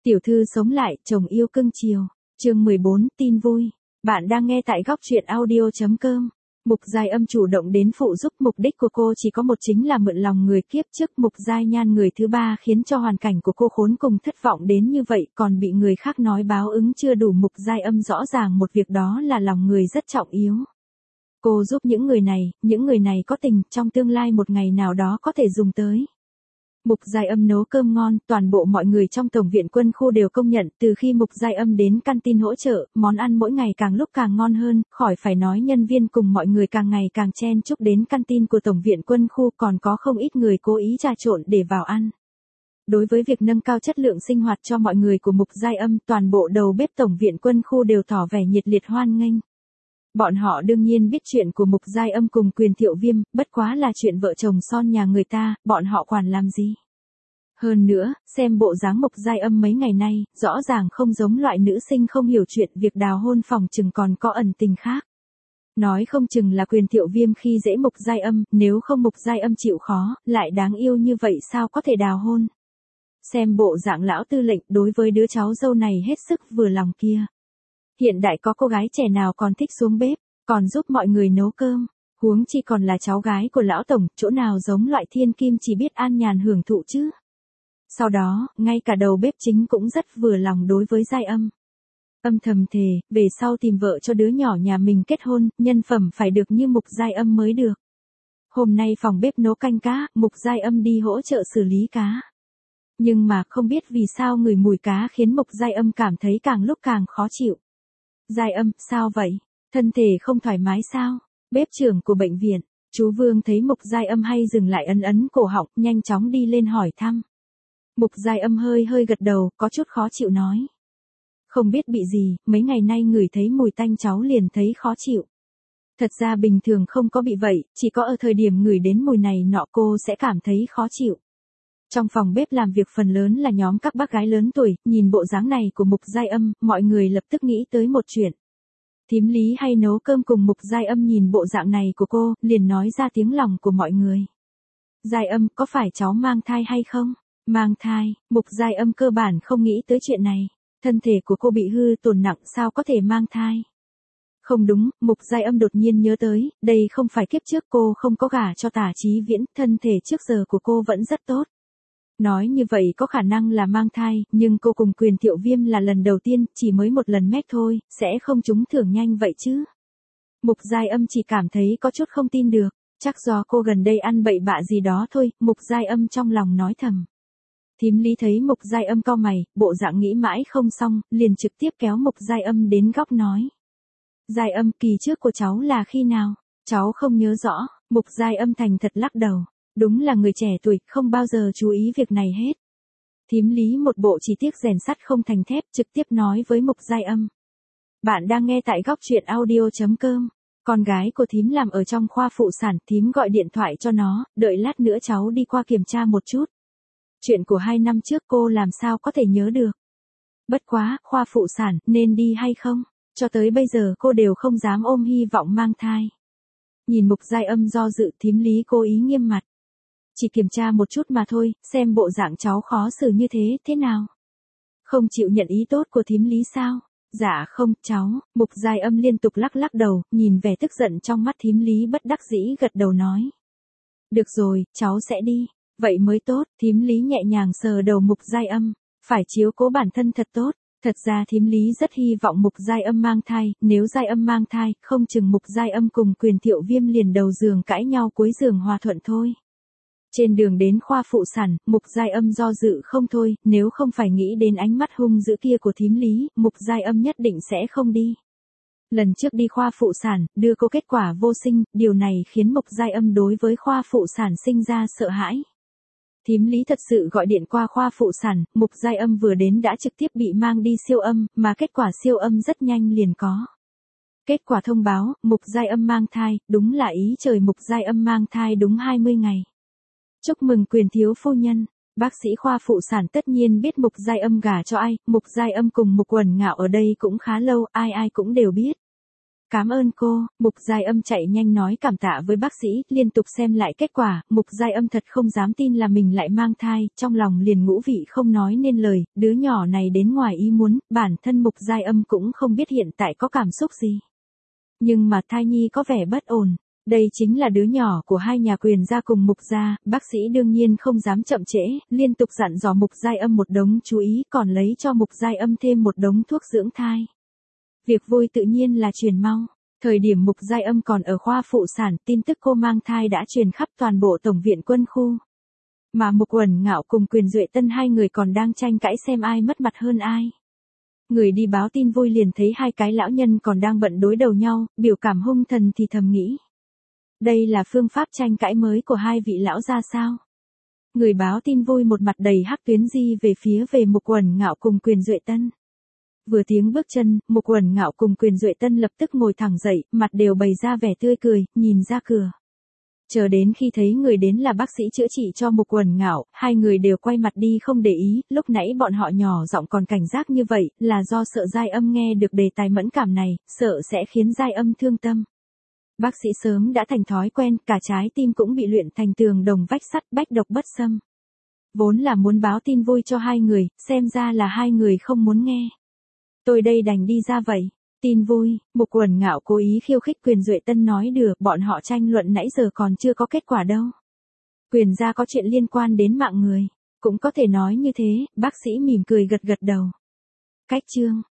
Tiểu thư sống lại, chồng yêu cưng chiều. Chương 14, tin vui. Bạn đang nghe tại góc truyện audio.com. Mục Giai Âm chủ động đến phụ giúp, mục đích của cô chỉ có một, chính là mượn lòng người kiếp trước Mục Giai Nhan người thứ ba, khiến cho hoàn cảnh của cô khốn cùng thất vọng đến như vậy, còn bị người khác nói báo ứng chưa đủ. Mục Giai Âm rõ ràng một việc, đó là lòng người rất trọng yếu. Cô giúp những người này có tình, trong tương lai một ngày nào đó có thể dùng tới. Mục Giai Âm nấu cơm ngon, toàn bộ mọi người trong Tổng viện Quân khu đều công nhận. Từ khi Mục Giai Âm đến canteen hỗ trợ, món ăn mỗi ngày càng lúc càng ngon hơn, khỏi phải nói nhân viên cùng mọi người càng ngày càng chen chúc đến canteen của Tổng viện Quân khu, còn có không ít người cố ý trà trộn để vào ăn. Đối với việc nâng cao chất lượng sinh hoạt cho mọi người của Mục Giai Âm, toàn bộ đầu bếp Tổng viện Quân khu đều tỏ vẻ nhiệt liệt hoan nghênh. Bọn họ đương nhiên biết chuyện của Mục Giai Âm cùng Quyền Thiệu Viêm, bất quá là chuyện vợ chồng son nhà người ta, bọn họ quản làm gì. Hơn nữa, xem bộ dáng Mục Giai Âm mấy ngày nay, rõ ràng không giống loại nữ sinh không hiểu chuyện, việc đào hôn phòng chừng còn có ẩn tình khác. Nói không chừng là Quyền Thiệu Viêm khi dễ Mục Giai Âm, nếu không Mục Giai Âm chịu khó, lại đáng yêu như vậy sao có thể đào hôn. Xem bộ dạng lão tư lệnh đối với đứa cháu dâu này hết sức vừa lòng kia. Hiện đại có cô gái trẻ nào còn thích xuống bếp, còn giúp mọi người nấu cơm, huống chi còn là cháu gái của lão tổng, chỗ nào giống loại thiên kim chỉ biết an nhàn hưởng thụ chứ. Sau đó, ngay cả đầu bếp chính cũng rất vừa lòng đối với Giai Âm. Âm thầm thề, về sau tìm vợ cho đứa nhỏ nhà mình kết hôn, nhân phẩm phải được như Mục Giai Âm mới được. Hôm nay phòng bếp nấu canh cá, Mục Giai Âm đi hỗ trợ xử lý cá. Nhưng mà không biết vì sao người mùi cá khiến Mục Giai Âm cảm thấy càng lúc càng khó chịu. Giai Âm, sao vậy? Thân thể không thoải mái sao? Bếp trưởng của bệnh viện, chú Vương thấy Mục Giai Âm hay dừng lại ấn cổ họng, nhanh chóng đi lên hỏi thăm. Mục Giai Âm hơi gật đầu, có chút khó chịu nói. Không biết bị gì, mấy ngày nay ngửi thấy mùi tanh cháu liền thấy khó chịu. Thật ra bình thường không có bị vậy, chỉ có ở thời điểm ngửi đến mùi này nọ cô sẽ cảm thấy khó chịu. Trong phòng bếp làm việc phần lớn là nhóm các bác gái lớn tuổi, nhìn bộ dáng này của Mục Giai Âm, mọi người lập tức nghĩ tới một chuyện. Thím Lý hay nấu cơm cùng Mục Giai Âm nhìn bộ dạng này của cô, liền nói ra tiếng lòng của mọi người. Giai Âm, có phải cháu mang thai hay không? Mang thai, Mục Giai Âm cơ bản không nghĩ tới chuyện này. Thân thể của cô bị hư tổn nặng, sao có thể mang thai? Không đúng, Mục Giai Âm đột nhiên nhớ tới, đây không phải kiếp trước cô không có gả cho Tả Chí Viễn, thân thể trước giờ của cô vẫn rất tốt. Nói như vậy có khả năng là mang thai, nhưng cô cùng Quyền Thiệu Viêm là lần đầu tiên, chỉ mới một lần mép thôi, sẽ không trúng thưởng nhanh vậy chứ. Mục Giai Âm chỉ cảm thấy có chút không tin được, chắc do cô gần đây ăn bậy bạ gì đó thôi, Mục Giai Âm trong lòng nói thầm. Thím Lý thấy Mục Giai Âm cau mày, bộ dạng nghĩ mãi không xong, liền trực tiếp kéo Mục Giai Âm đến góc nói. Giai Âm, kỳ trước của cháu là khi nào? Cháu không nhớ rõ. Mục Giai Âm thành thật lắc đầu. Đúng là người trẻ tuổi, không bao giờ chú ý việc này hết. Thím Lý một bộ chỉ tiếc rèn sắt không thành thép, trực tiếp nói với Mục Giai Âm. Bạn đang nghe tại góc truyện audio.com. Con gái của thím làm ở trong khoa phụ sản, thím gọi điện thoại cho nó, đợi lát nữa cháu đi qua kiểm tra một chút. Chuyện của 2 năm trước cô làm sao có thể nhớ được. Bất quá, khoa phụ sản, nên đi hay không? Cho tới bây giờ cô đều không dám ôm hy vọng mang thai. Nhìn Mục Giai Âm do dự, thím Lý cố ý nghiêm mặt. Chỉ kiểm tra một chút mà thôi, xem bộ dạng cháu khó xử như thế nào? Không chịu nhận ý tốt của thím Lý sao? Dạ không, cháu. Mục Giai Âm liên tục lắc đầu, nhìn vẻ tức giận trong mắt thím Lý bất đắc dĩ gật đầu nói. Được rồi, cháu sẽ đi. Vậy mới tốt, thím Lý nhẹ nhàng sờ đầu Mục Giai Âm, phải chiếu cố bản thân thật tốt. Thật ra thím Lý rất hy vọng Mục Giai Âm mang thai, nếu Giai Âm mang thai, không chừng Mục Giai Âm cùng Quyền Thiệu Viêm liền đầu giường cãi nhau cuối giường hòa thuận thôi. Trên đường đến khoa phụ sản, Mục Giai Âm do dự không thôi, nếu không phải nghĩ đến ánh mắt hung dữ kia của thím Lý, Mục Giai Âm nhất định sẽ không đi. Lần trước đi khoa phụ sản, đưa cô kết quả vô sinh, điều này khiến Mục Giai Âm đối với khoa phụ sản sinh ra sợ hãi. Thím Lý thật sự gọi điện qua khoa phụ sản, Mục Giai Âm vừa đến đã trực tiếp bị mang đi siêu âm, mà kết quả siêu âm rất nhanh liền có. Kết quả thông báo, Mục Giai Âm mang thai, đúng là ý trời, Mục Giai Âm mang thai đúng 20 ngày. Chúc mừng Quyền thiếu phu nhân. Bác sĩ khoa phụ sản tất nhiên biết Mục Giai Âm gả cho ai, Mục Giai Âm cùng Mục Uẩn Ngạo ở đây cũng khá lâu, ai cũng đều biết. Cảm ơn cô, Mục Giai Âm chạy nhanh nói cảm tạ với bác sĩ, liên tục xem lại kết quả, Mục Giai Âm thật không dám tin là mình lại mang thai, trong lòng liền ngũ vị không nói nên lời, đứa nhỏ này đến ngoài ý muốn, bản thân Mục Giai Âm cũng không biết hiện tại có cảm xúc gì. Nhưng mà thai nhi có vẻ bất ổn. Đây chính là đứa nhỏ của hai nhà Quyền gia cùng Mục gia, bác sĩ đương nhiên không dám chậm trễ, liên tục dặn dò Mục Giai Âm một đống chú ý, còn lấy cho Mục Giai Âm thêm một đống thuốc dưỡng thai. Việc vui tự nhiên là truyền mau. Thời điểm Mục Giai Âm còn ở khoa phụ sản, tin tức cô mang thai đã truyền khắp toàn bộ tổng viện quân khu. Mà Mục Uẩn Ngạo cùng Quyền Duệ Tân hai người còn đang tranh cãi xem ai mất mặt hơn ai. Người đi báo tin vui liền thấy hai cái lão nhân còn đang bận đối đầu nhau, biểu cảm hung thần thì thầm nghĩ. Đây là phương pháp tranh cãi mới của hai vị lão gia sao? Người báo tin vui một mặt đầy hắc tuyến di về Mục Uẩn Ngạo cùng Quyền Duệ Tân. Vừa tiếng bước chân, Mục Uẩn Ngạo cùng Quyền Duệ Tân lập tức ngồi thẳng dậy, mặt đều bày ra vẻ tươi cười, nhìn ra cửa. Chờ đến khi thấy người đến là bác sĩ chữa trị cho Mục Uẩn Ngạo, hai người đều quay mặt đi không để ý, lúc nãy bọn họ nhỏ giọng còn cảnh giác như vậy, là do sợ Giai Âm nghe được đề tài mẫn cảm này, sợ sẽ khiến Giai Âm thương tâm. Bác sĩ sớm đã thành thói quen, cả trái tim cũng bị luyện thành tường đồng vách sắt, bách độc bất xâm. Vốn là muốn báo tin vui cho hai người, xem ra là hai người không muốn nghe. Tôi đây đành đi ra vậy. Tin vui, Mục Uẩn Ngạo cố ý khiêu khích Quyền Duệ Tân nói được, bọn họ tranh luận nãy giờ còn chưa có kết quả đâu. Quyền gia có chuyện liên quan đến mạng người. Cũng có thể nói như thế, bác sĩ mỉm cười gật gật đầu. Cách chương